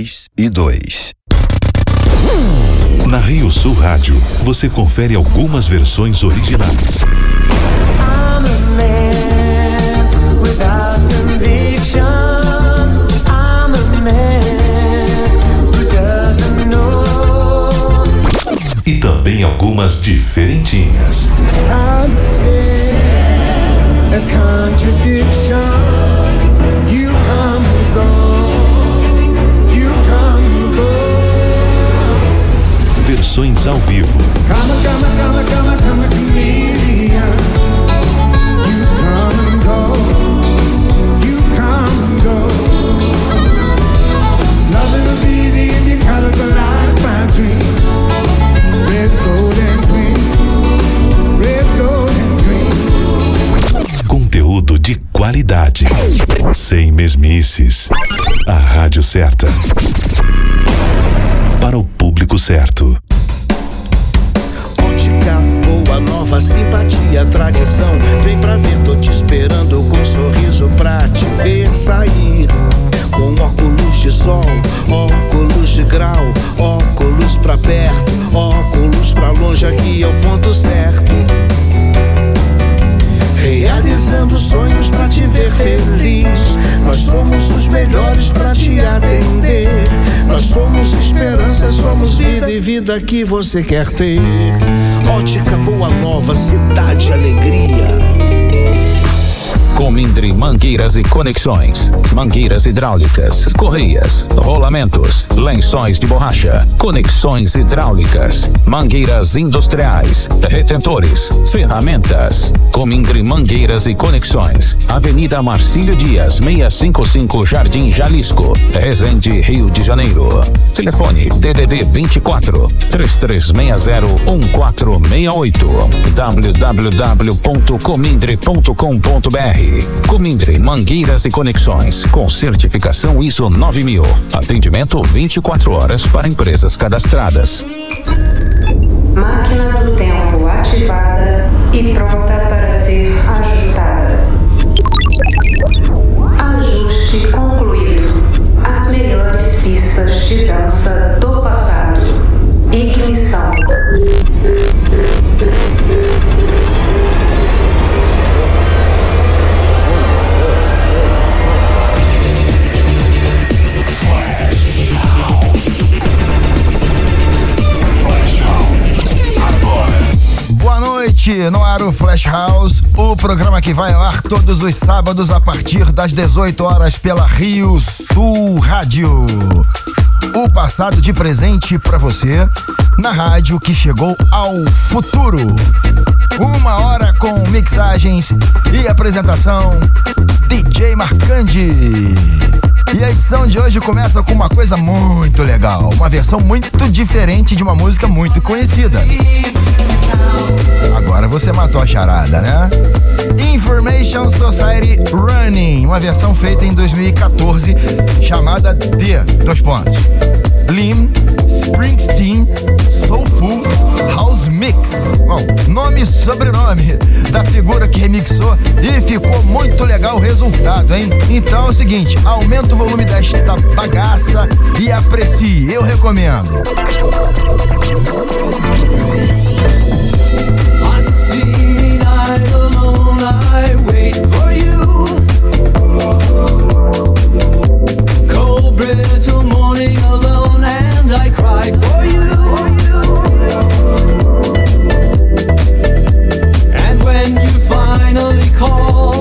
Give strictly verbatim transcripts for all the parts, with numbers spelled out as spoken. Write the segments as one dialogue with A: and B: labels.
A: dois e dois.
B: Na Rio Sul Rádio, você confere algumas versões originais.
C: I'm a man without conviction. I'm a man who doesn't know.
B: E também algumas diferentinhas.
C: I'm a contradiction. You come and go. You come and go.
B: Versões ao vivo.
C: Come, come, come, come, come, chameleon. You come and go. You come and go. Nothing will be the Indian colors like my dream. Red, gold and green. Red, gold and green.
B: Conteúdo de qualidade. Sem mesmices. A rádio certa. Para o público certo.
D: Ótica boa, nova, simpatia, tradição. Vem pra ver, tô te esperando com um sorriso pra te ver sair. Com óculos de sol, óculos de grau, óculos pra perto, óculos pra longe, aqui é o ponto certo. Realizando sonhos pra te ver feliz. Nós somos os melhores pra te atender. Nós somos esperança, somos vida e vida que você quer ter. Ótica Boa Nova, cidade alegria.
E: Comindre Mangueiras e Conexões, mangueiras hidráulicas, correias, rolamentos, lençóis de borracha, conexões hidráulicas, mangueiras industriais, retentores, ferramentas. Comindre Mangueiras e Conexões, Avenida Marcílio Dias, seiscentos e cinquenta e cinco, Jardim Jalisco, Resende, Rio de Janeiro. Telefone D D D vinte e quatro, três três seis zero, um quatro seis oito, w w w ponto comindre ponto com ponto b r. Comindre Mangueiras e Conexões, com certificação I S O nove mil. Atendimento vinte e quatro horas para empresas cadastradas.
F: Máquina do tempo ativada e pronta para ser ajustada. Ajuste concluído. As melhores pistas de dança do passado. Ignição.
G: Boa noite, no ar o Flash House, o programa que vai ao ar todos os sábados a partir das dezoito horas pela Rio Sul Rádio. O passado de presente pra você na rádio que chegou ao futuro. Uma hora com mixagens e apresentação D J Marcandi. E a edição de hoje começa com uma coisa muito legal, uma versão muito diferente de uma música muito conhecida. Agora você matou a charada, né? Information Society Running, uma versão feita em dois mil e quatorze, chamada de, dois pontos, Lim Springsteen Soulful House Mix. Bom, nome e sobrenome da figura que remixou e ficou muito legal o resultado, hein? Então é o seguinte, aumenta o volume desta bagaça e aprecie, eu recomendo.
C: Night alone, I wait for you. Cold brittle morning alone, and I cry for you. And when you finally call,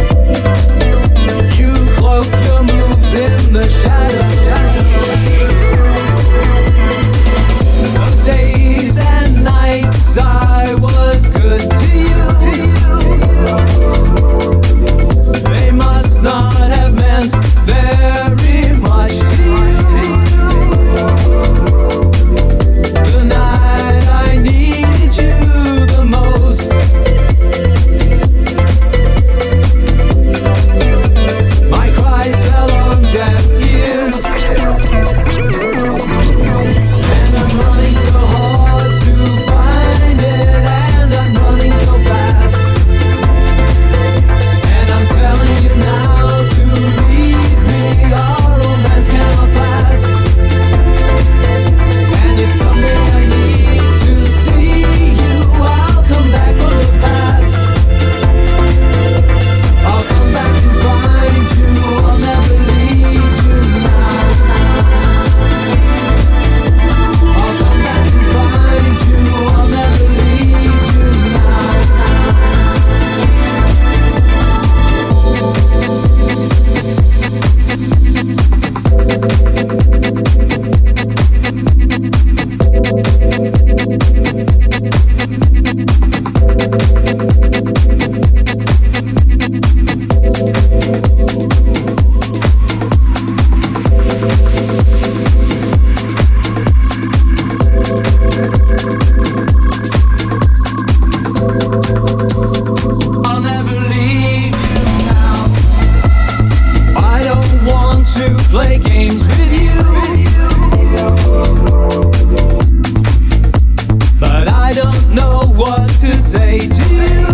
C: you cloak your moves in the shadows.
A: play games with you, but I don't know what to say to you.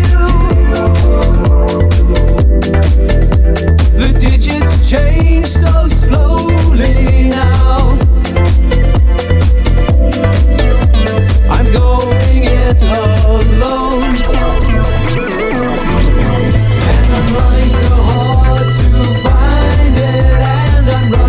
A: The digits change so slowly now. I'm going it alone, and I'm running so hard to find it, and I'm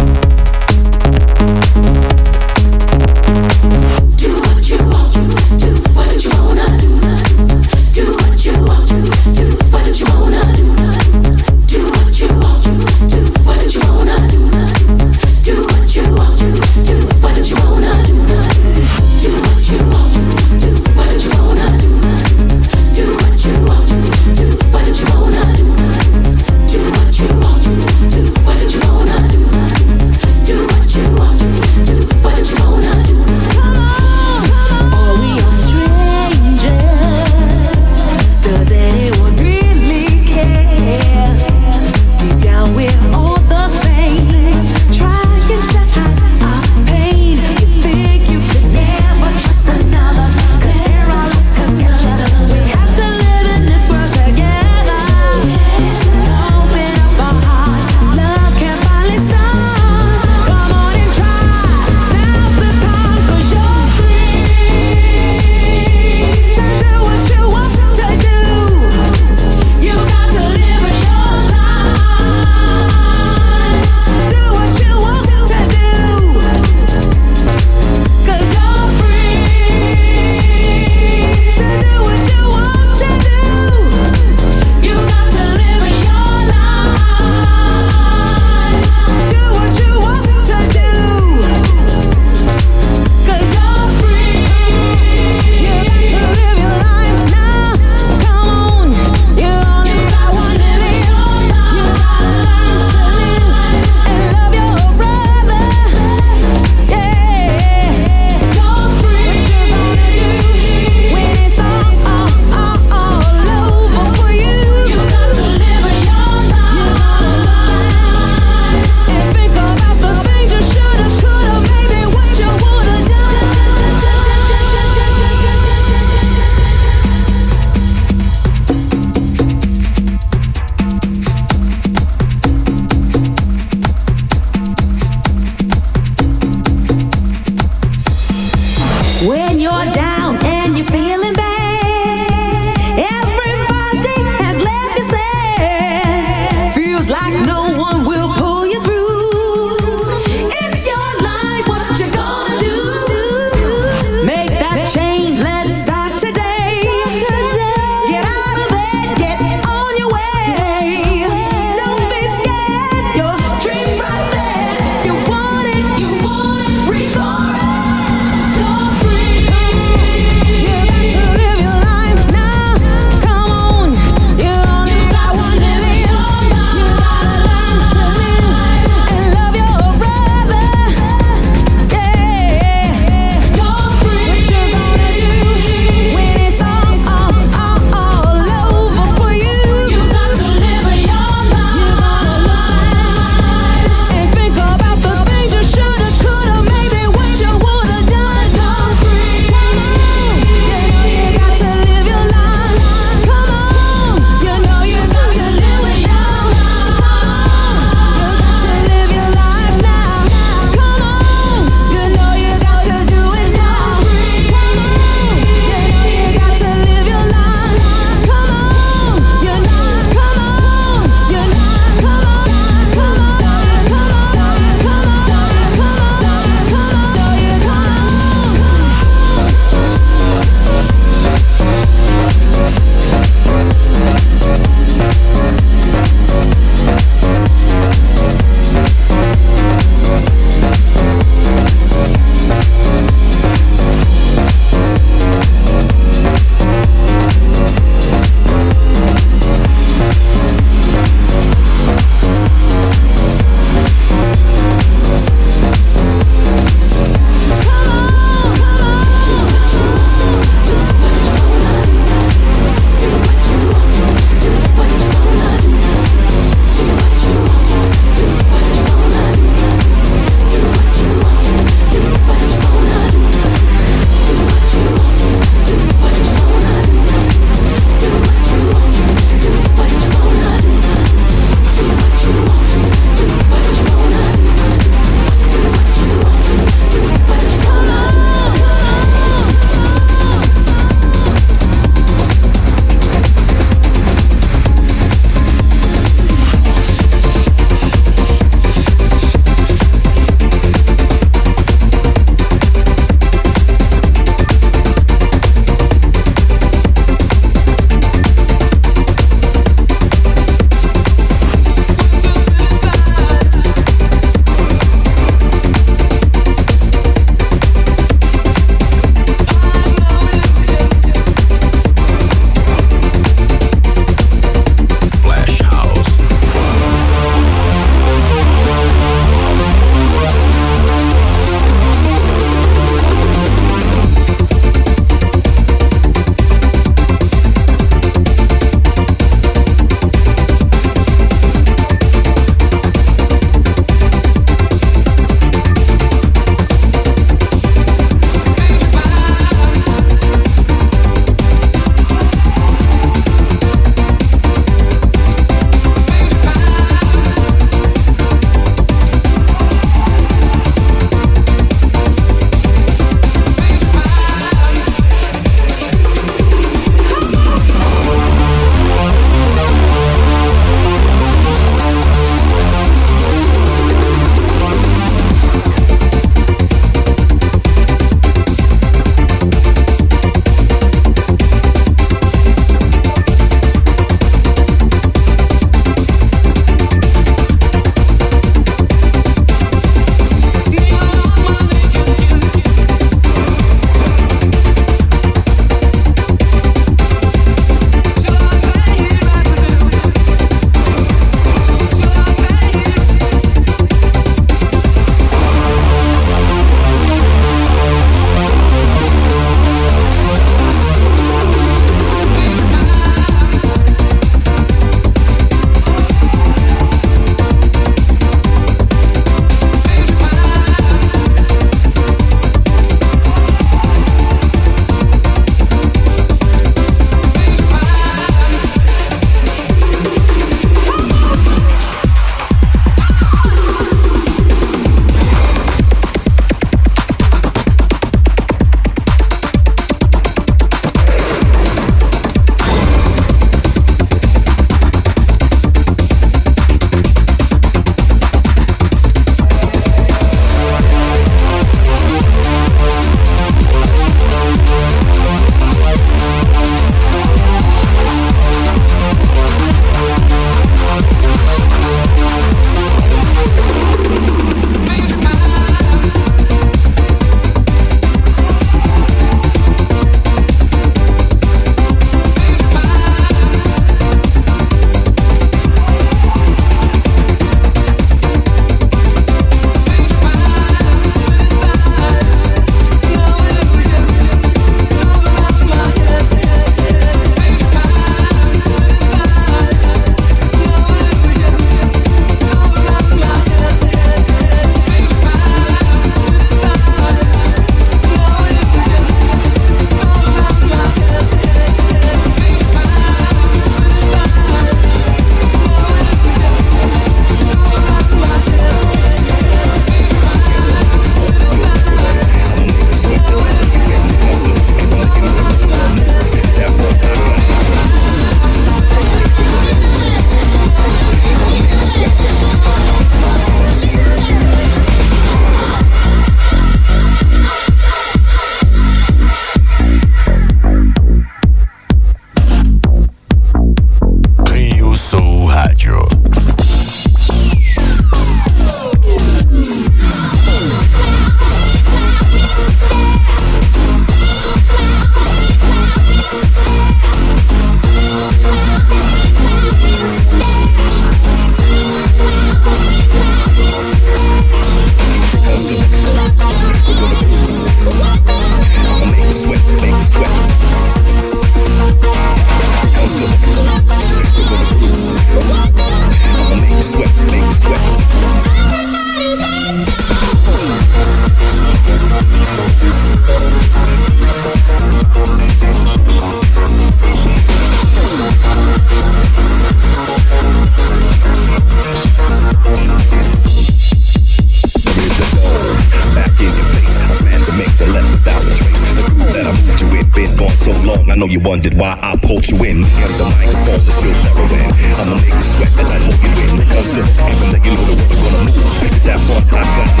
H: know you wondered why I pulled you in. Get the microphone, it's still heroin. I'ma make you sweat as I hold you in. It comes to even that you know the world is gonna move. It's that fun, I got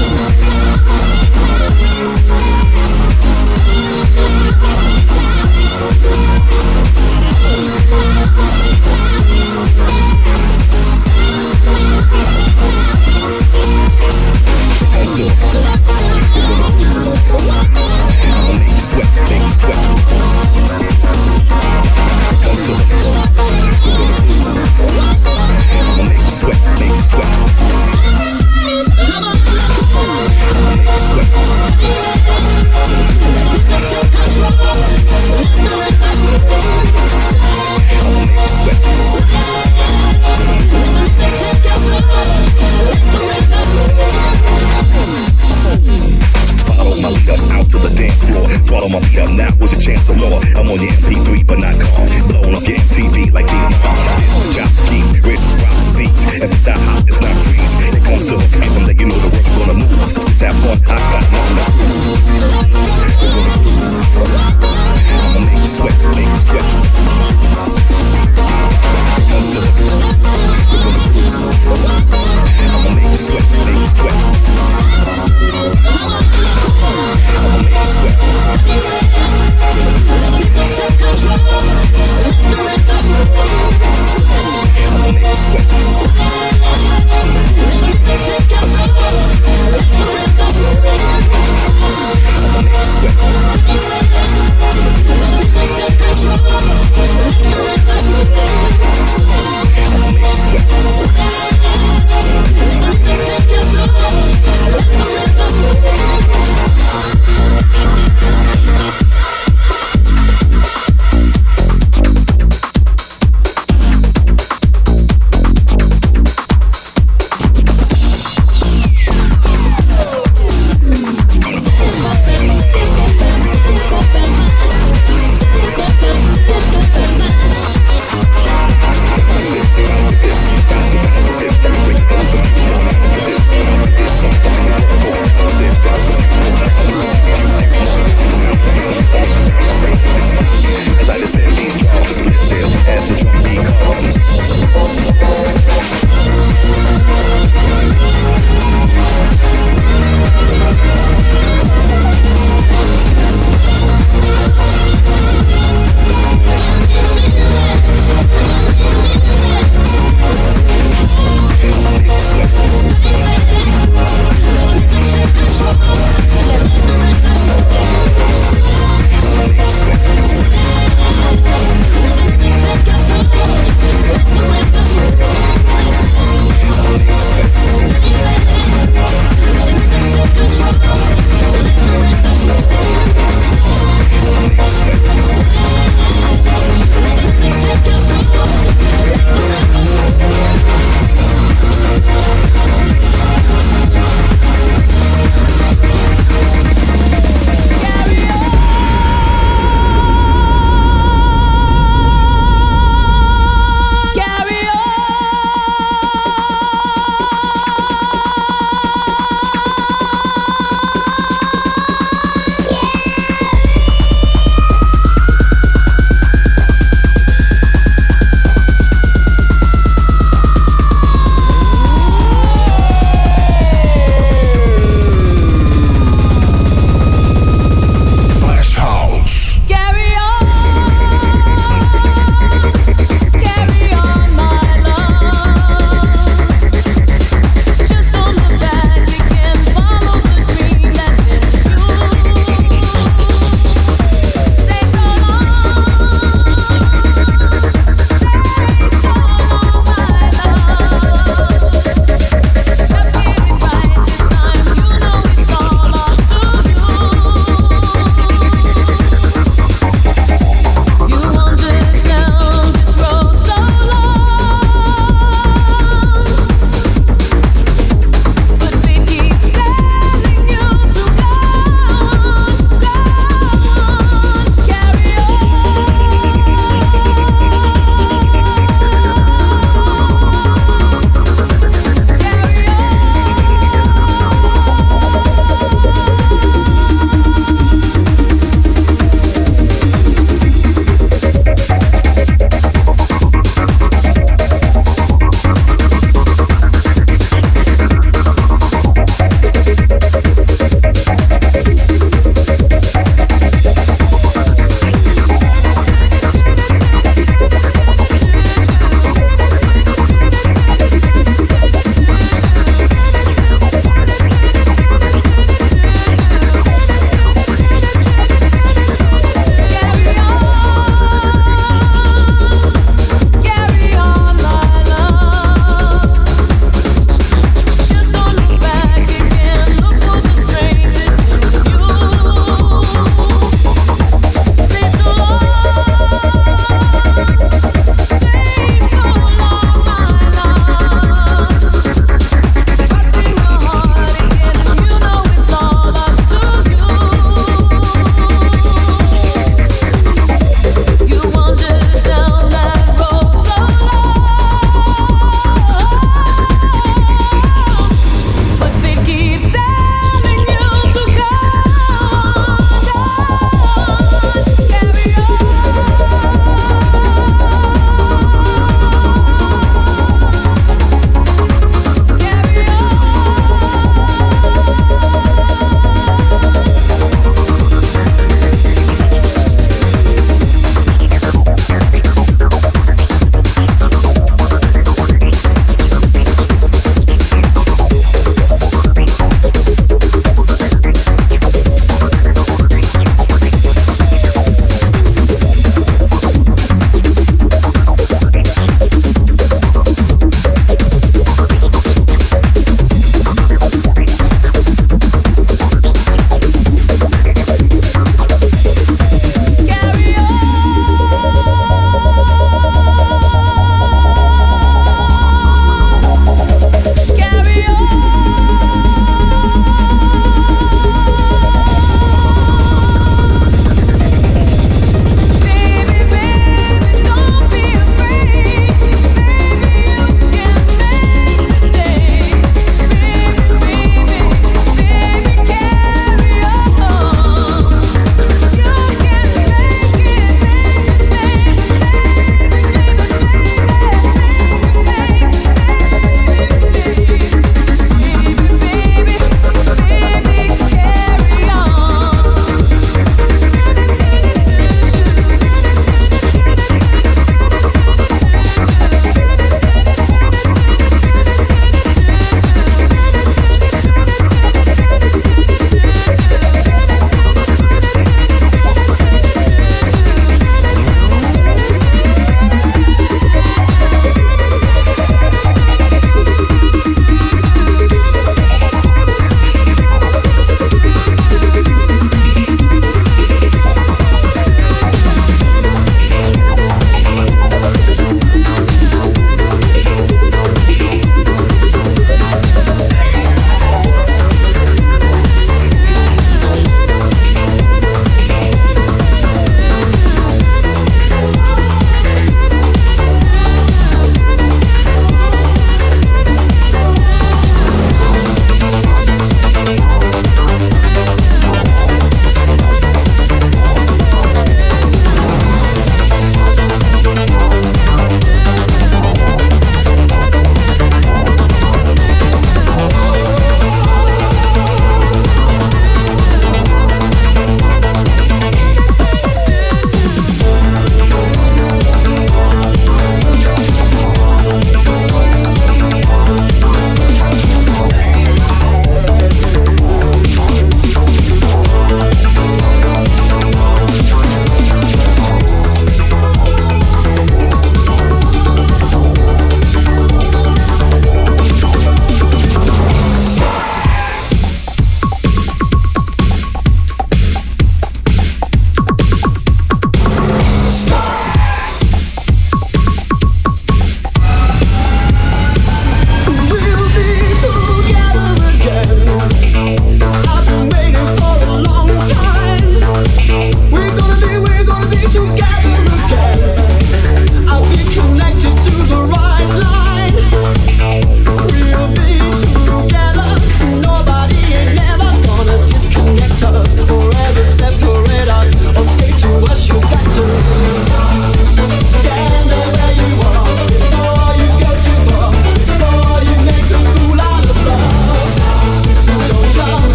H: I'ma make you sweat, make you sweat. I'ma make you sweat, make you sweat.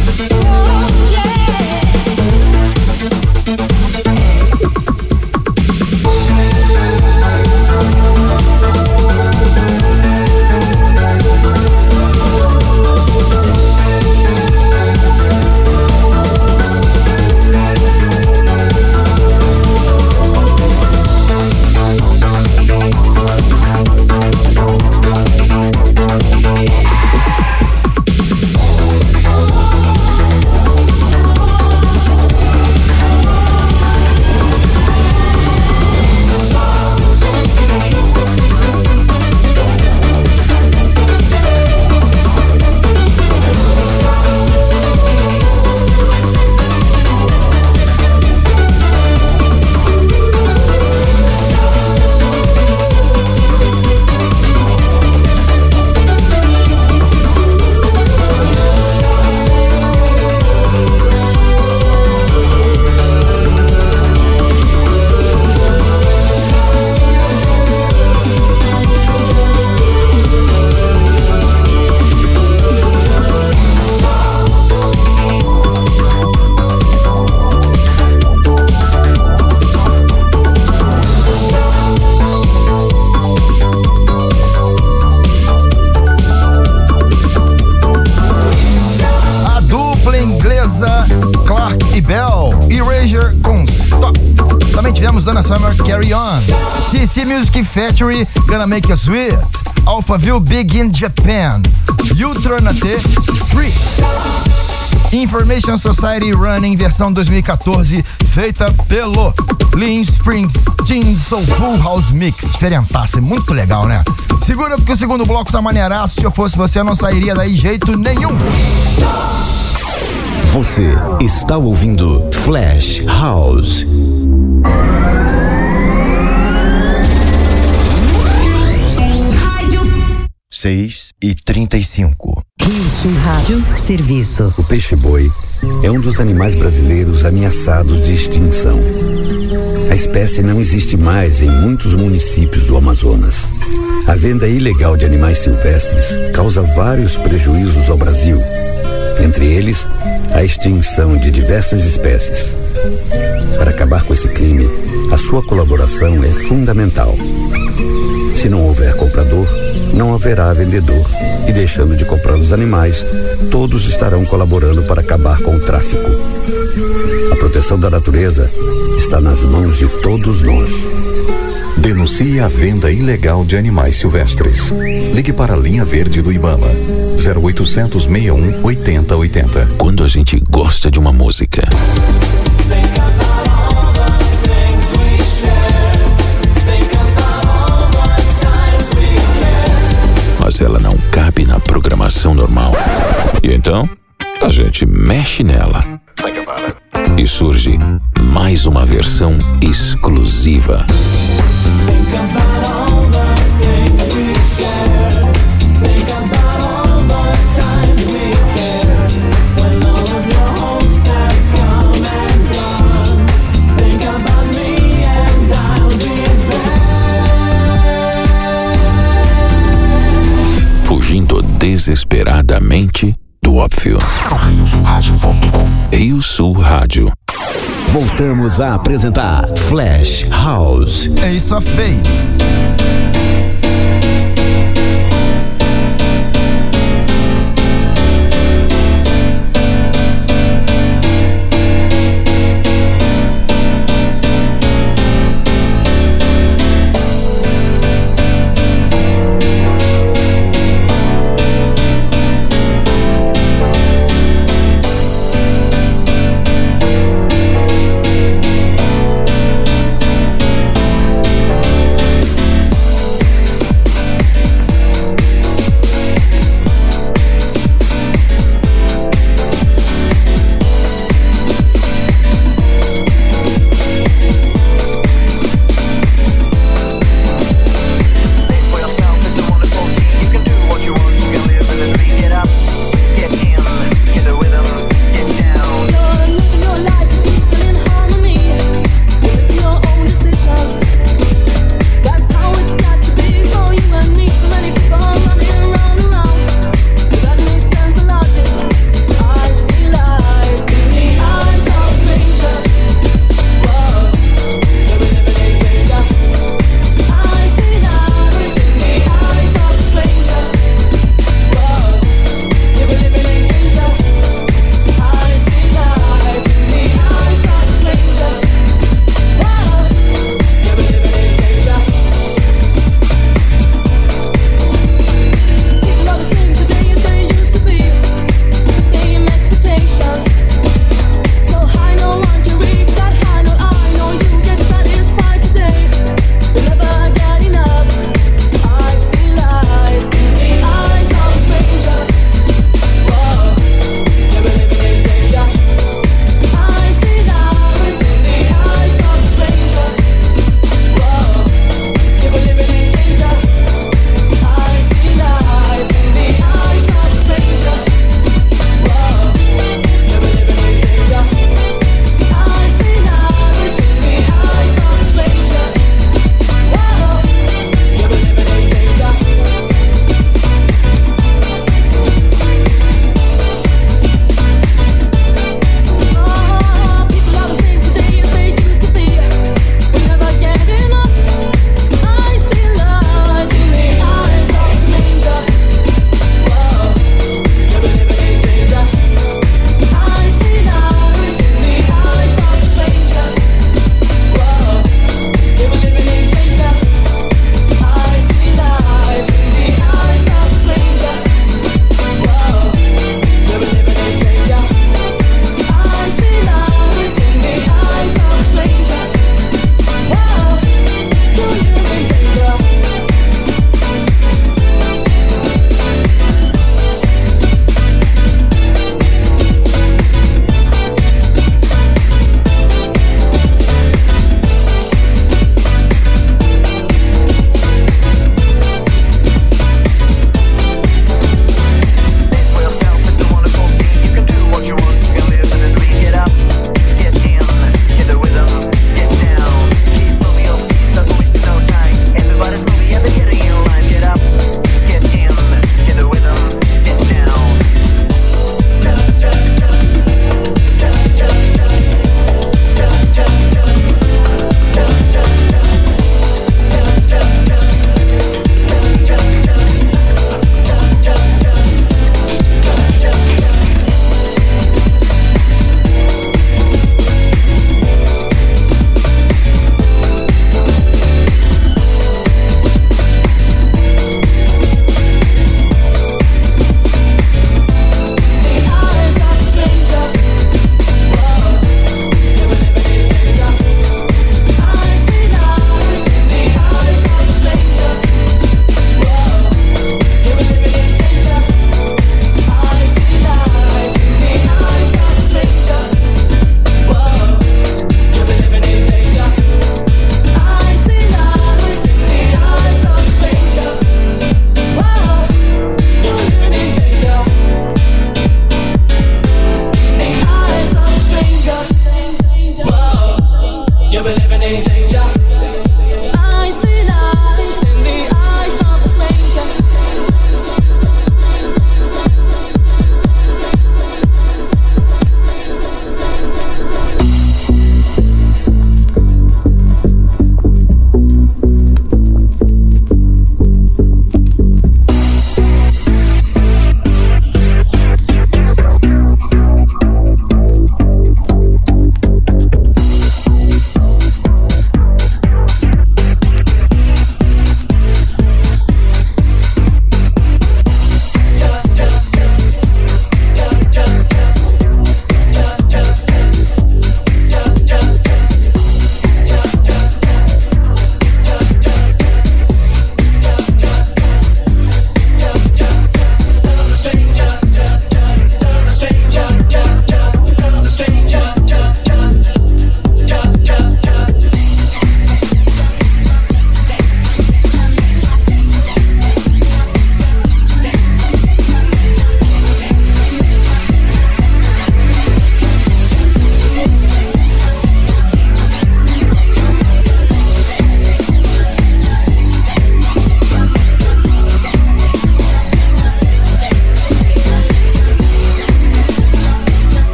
G: Donna Summer, Carry On. C C Music Factory, Gonna Make You Sweet. Alphaville, Big in Japan. Ultranate, Free. Information Society Running, versão dois mil e quatorze, feita pelo Lean Springsteen Soulful House Mix. Diferentaça, é muito legal, né? Segura porque o segundo bloco tá maneiraço. Se eu fosse você, eu não sairia daí de jeito nenhum.
B: Você está ouvindo Flash House.
G: seis e trinta e cinco.
I: Rio Sul Rádio, serviço.
J: O peixe-boi é um dos animais brasileiros ameaçados de extinção. A espécie não existe mais em muitos municípios do Amazonas. A venda ilegal de animais silvestres causa vários prejuízos ao Brasil, entre eles a extinção de diversas espécies. Para acabar com esse crime, a sua colaboração é fundamental. Se não houver comprador, não haverá vendedor. E deixando de comprar os animais, todos estarão colaborando para acabar com o tráfico. A proteção da natureza está nas mãos de todos nós.
B: Denuncie a venda ilegal de animais silvestres. Ligue para a linha verde do Ibama. zero oitocentos, sessenta e um, oitenta, oitenta.
E: Quando a gente gosta de uma música, mas ela não cabe na programação normal. E então, a gente mexe nela. E surge mais uma versão exclusiva. Fugindo desesperadamente do óbvio. Rio Sul Rádio ponto com. Rio Sul Rádio.
B: Voltamos a apresentar Flash House.
G: Ace of Base.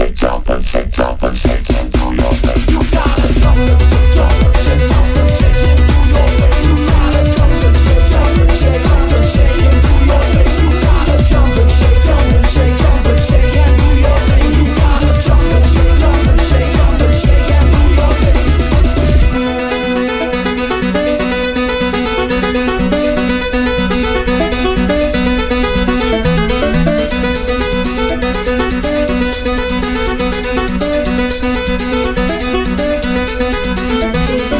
K: She's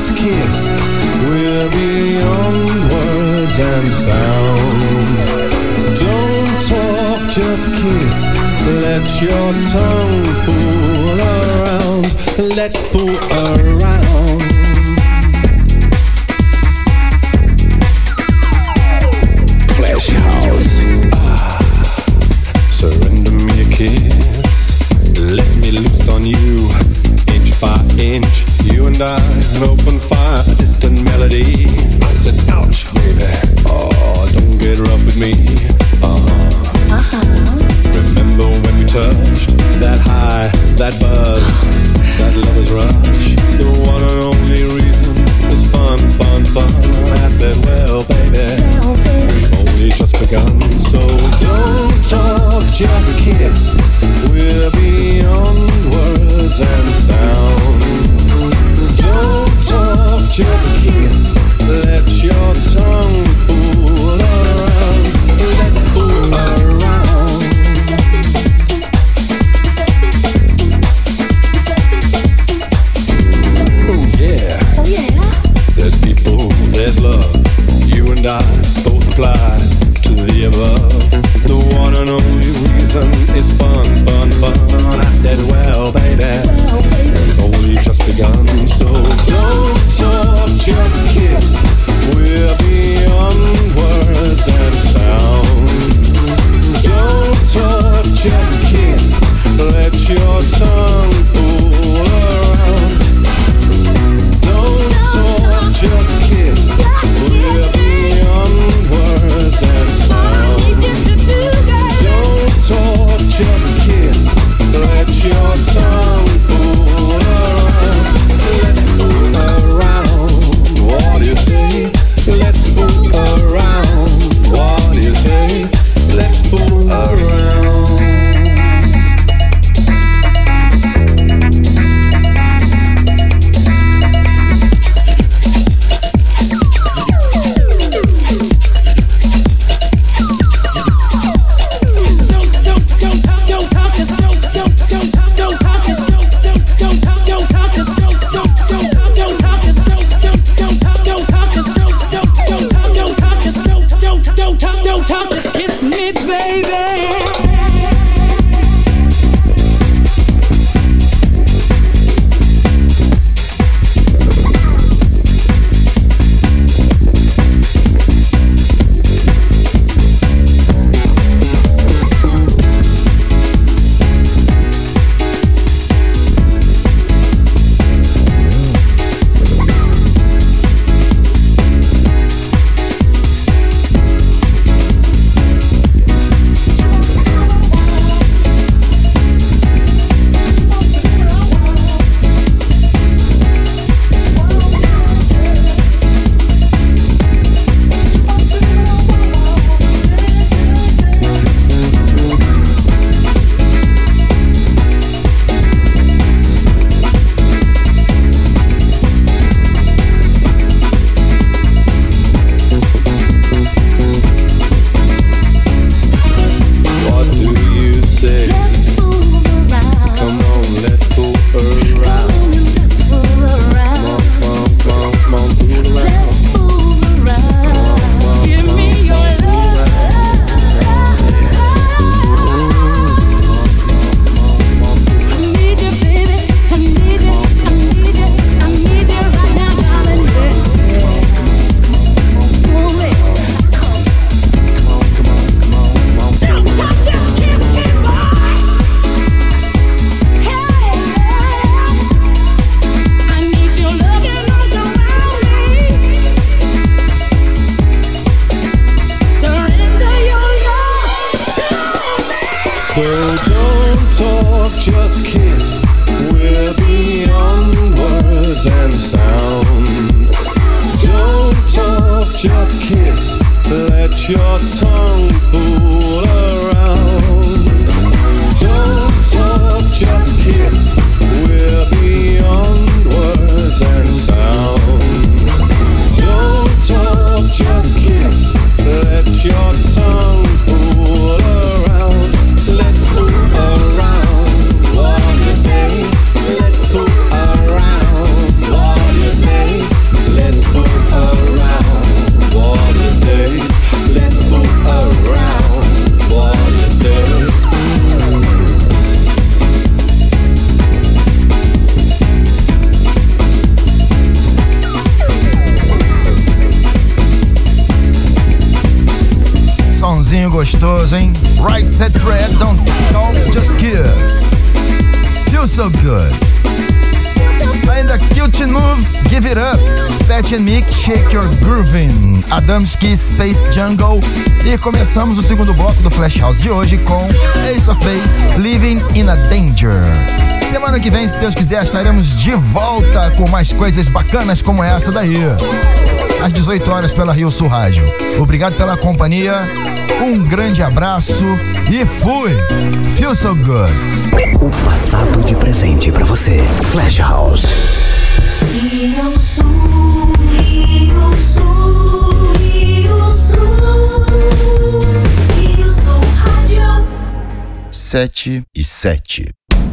K: just kiss. We're beyond words and sound. Don't talk, just kiss. Let your tongue fool around. Let's fool around. Flash House. Ah, surrender me a kiss. Let me loose on you. Inch by inch, you and I, an open fire, a distant melody. I said, ouch, baby. Oh, don't get rough with me. Uh-huh. Uh-huh. Remember when we touched that high, that buzz, that lover's rush? The one and only reason is fun, fun, fun. I said, well, baby, we've only just begun. So don't talk, just kiss. We're beyond words and sound. Don't talk, just kiss. Let your tongue fool around. Let's fool around. Oh yeah. Oh yeah. There's people, there's love. You and I both apply to the above. The one and only reason is fun, fun, fun. I said, well, baby, well, baby, we've only just begun. So don't talk, just kiss. We're beyond words and sound. Don't talk, just kiss. Let your tongue fool around. Don't talk, just kiss. We're beyond words and sound. Don't talk, just kiss. Let your tongue fool around. Let's fool around. What do you say? Let's fool around. What do you say? Let's fool around.
C: What do you say? Let's fool around. What do you
G: gostoso, hein? Right Set Fred, Don't Talk, Just Kiss. Feel So Good. Ainda Cute Move, Give It Up. Pat and Mick, Shake Your Groovin'. Adamski, Space Jungle. E começamos o segundo bloco do Flash House de hoje com Ace of Base, Living in a Danger. Semana que vem, se Deus quiser, estaremos de volta com mais coisas bacanas como essa daí. Às dezoito horas pela Rio Sul Rádio. Obrigado pela companhia, um grande abraço e fui! Feel So Good.
L: O passado de presente pra você. Flash House.
M: Rio Sul, Rio Sul, Rio Sul, Rio Sul Rádio.
G: Sete e sete.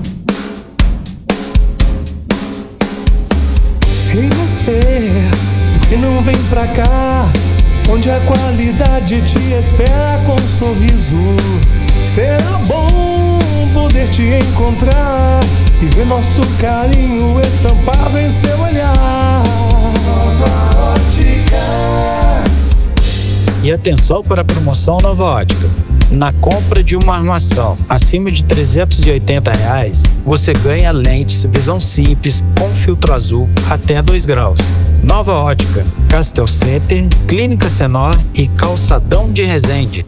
N: Ei você, e não vem pra cá, onde a qualidade te espera com um sorriso. Será bom poder te encontrar e ver nosso carinho estampado em seu olhar. Nova Ótica.
O: E atenção para a promoção Nova Ótica. Na compra de uma armação acima de trezentos e oitenta reais, você ganha lentes visão simples com filtro azul até dois graus. Nova Ótica, Castel Center, Clínica Senor e Calçadão de Resende.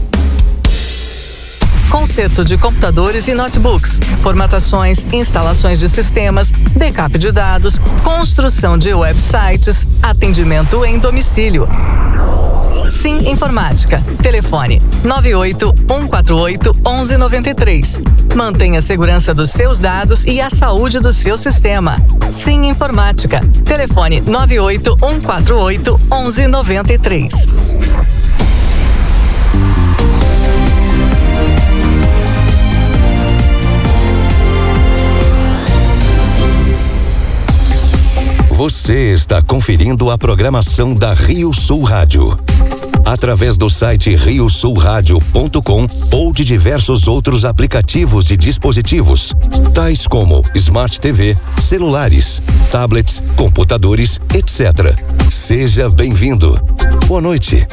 P: Conserto de computadores e notebooks, formatações, instalações de sistemas, backup de dados, construção de websites, atendimento em domicílio. Sim Informática. Telefone nove oito um quatro oito um um nove três. Mantenha a segurança dos seus dados e a saúde do seu sistema. Sim Informática. Telefone nove oito um quatro oito um um nove três.
B: Você está conferindo a programação da Rio Sul Rádio. Através do site rio sul rádio ponto com ou de diversos outros aplicativos e dispositivos, tais como Smart T V, celulares, tablets, computadores, etcétera. Seja bem-vindo. Boa noite.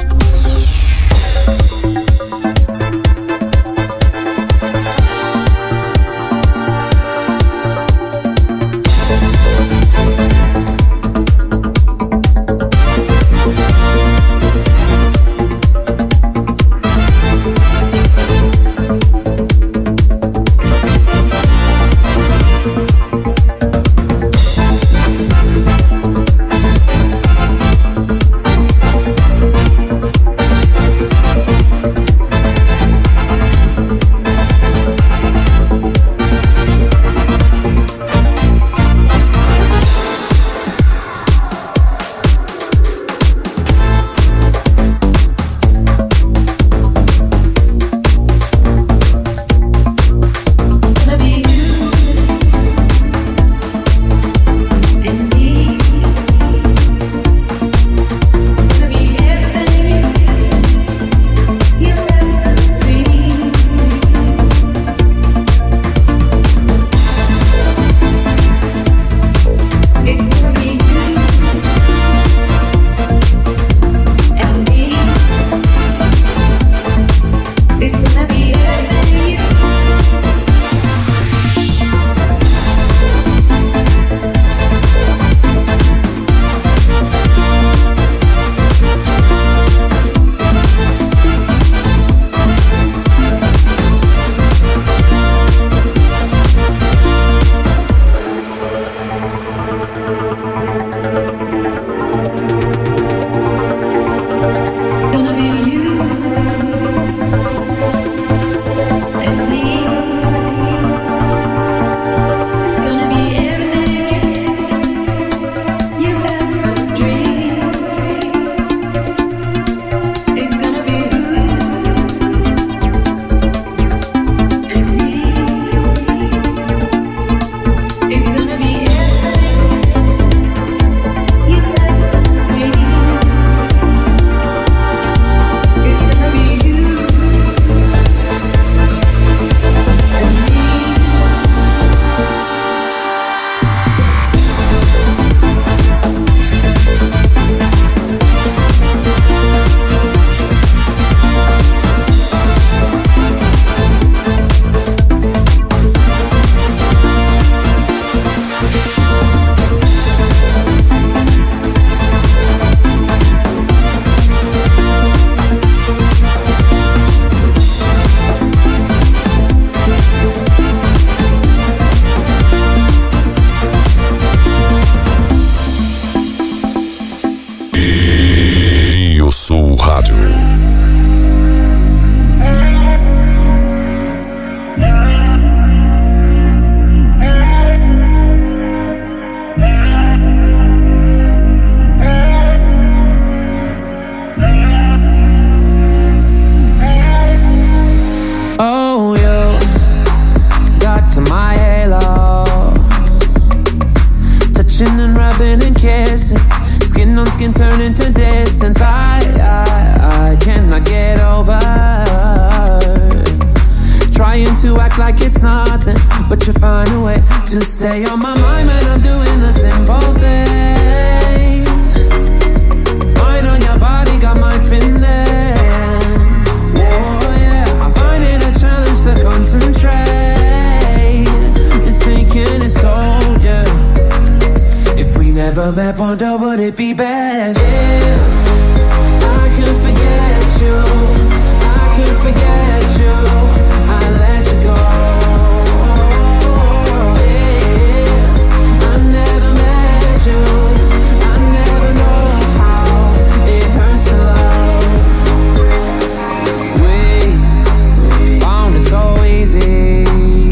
Q: Rádio.
A: Oh, you got to my halo, touching and rubbing and kissing, skin on skin turning to distance. I, I, I cannot get over, trying to act like it's nothing, but you find a way to stay on my mind when I'm doing the simple things. Mind on your body, got mine spinning. To concentrate, it's thinking it's sold, yeah. If we never met, wonder would it be best? If I could forget you, I could forget you, I'd let you go. If I never met you, I never know how it hurts to love. We found it so easy,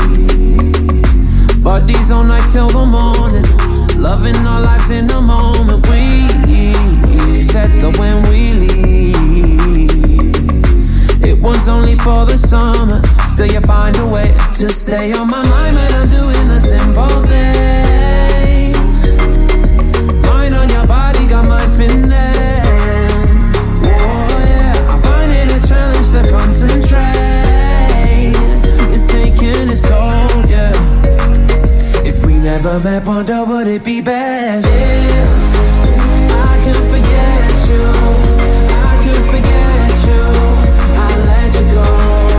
A: bodies all night till the morning, loving our lives in the moment. We said that when we leave, it was only for the summer. Still you find a way to stay on my mind when I'm doing the simple things. Mind on your body, got mine spinning. Oh yeah, I find it a challenge to concentrate, it's taking its toll, yeah. If we never met, wonder would it be best? If I could forget you, I could forget you, I'd let you go.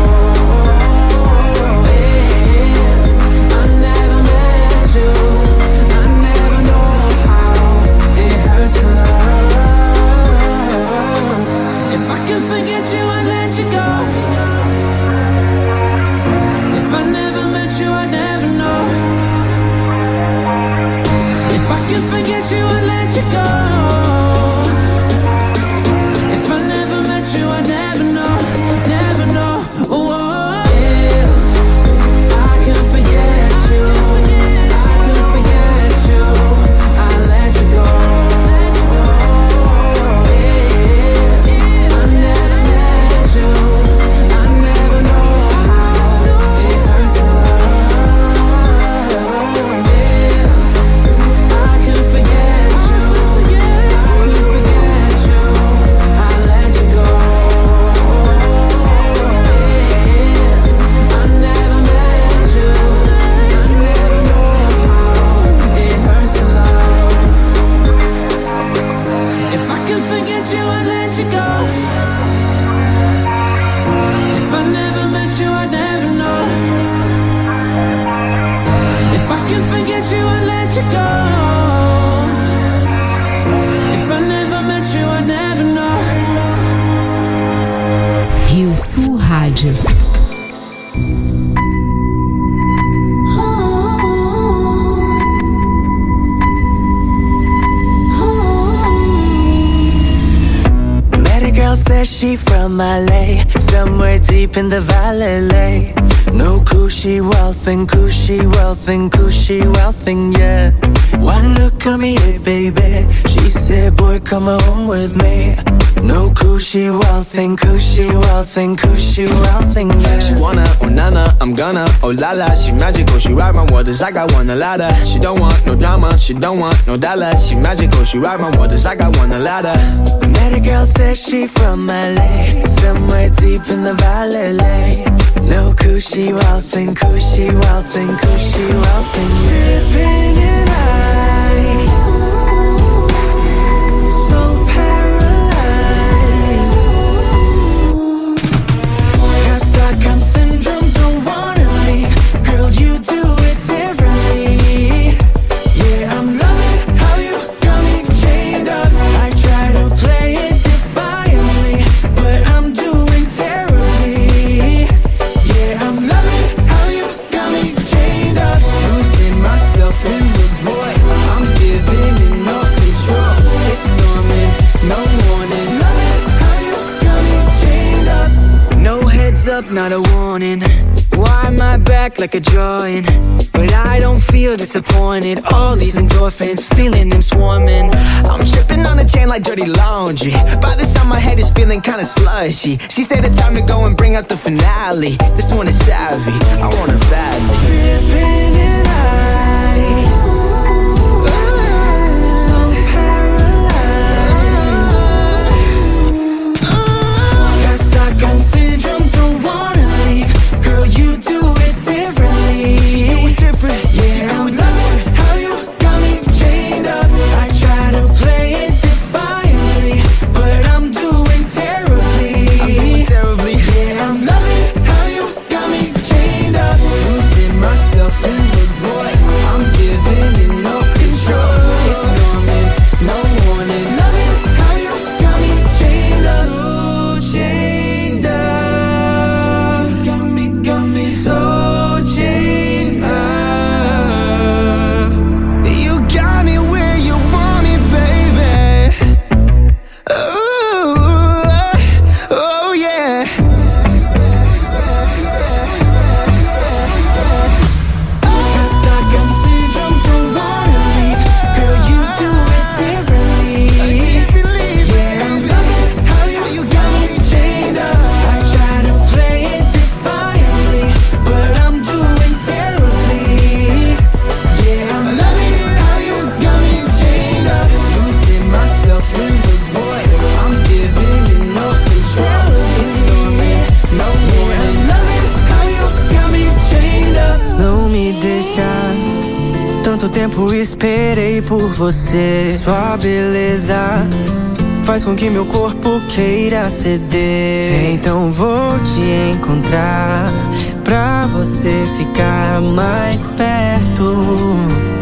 A: If I never met you, I never know how it hurts to love. If I could forget you, I'd let you go. If I never met you, I'd never know. If I could forget you, I'd let you go. If I never met you, I'd never know, never know. Oh, if I could forget you, I could forget you, I'd let you go. If I never met you, I never know how it hurts to love. If I could forget you, I could forget you, I'd let you go. If I never met you, I never know how it hurts to love. If I could forget you, I'd let you go. If I never met you, I'd never know. If I could forget you, I'd let you go. If I never met you, I'd never know.
I: Rio Sul Rádio.
R: Met a girl, says she from L A, somewhere deep in the valley. No cushy wealthing, cushy wealthing, cushy wealthing, yeah. One look at me, hey baby, she said, boy, come home with me. No cushy wealthing, cushy wealthing, cushy wealthing, yeah.
S: She wanna, oh nana, I'm gonna, oh la la. She magical, she ride my waters like I won a ladder. She don't want no drama, she don't want no dollars. She magical, she ride my waters like I won a ladder.
R: Met a girl, says she from L A, somewhere deep in the valley. No cushy wealthing, cushy wealthing, cushy wealthing, dripping in ice, so paralyzed. Got Stockholm syndrome, don't wanna leave. Girl, you do it differently. Yeah, I'm loving how you got me chained up. I try to play it defiantly, but I'm doing terribly. Yeah, I'm loving how you got me chained up. Losing myself in the up, not a warning. Why my back like a drawing? But I don't feel disappointed. All these endorphins, feeling them swarming.
S: I'm tripping on a chain like dirty laundry. By this time my head is feeling kinda slushy. She said it's time to go and bring out the finale. This one is savvy, I want her badly.
R: Tripping in ice. So paralyzed. Got Stockholm syndrome, don't wanna leave. Girl, you do it differently.
S: You do it different.
R: Yeah, I'm loving how you got me chained up. I try to play it defiantly, but I'm doing terribly.
S: I'm doing terribly.
R: Yeah, I'm loving how you got me chained up. Losing myself in the void. I'm giving it no control. It's storming, no warning. Loving how you got me chained up. So chained up. Got me, got me so chained up.
S: You got me where you want me, baby. Ooh, oh yeah.
R: Got Stockholm syndrome, don't wanna leave. Girl, you do it differently. Yeah, I'm loving how you got me chained up. I try to play it defiantly, but I'm doing terribly. Yeah, I'm loving how you got me chained up. Losing myself in the void. I'm giving it no control. It's storming, no warning. Loving how you got me chained up. Não me deixa. Tanto tempo esperei por você. Sua beleza faz com que meu corpo queira ceder. Então vou te encontrar pra você ficar mais perto.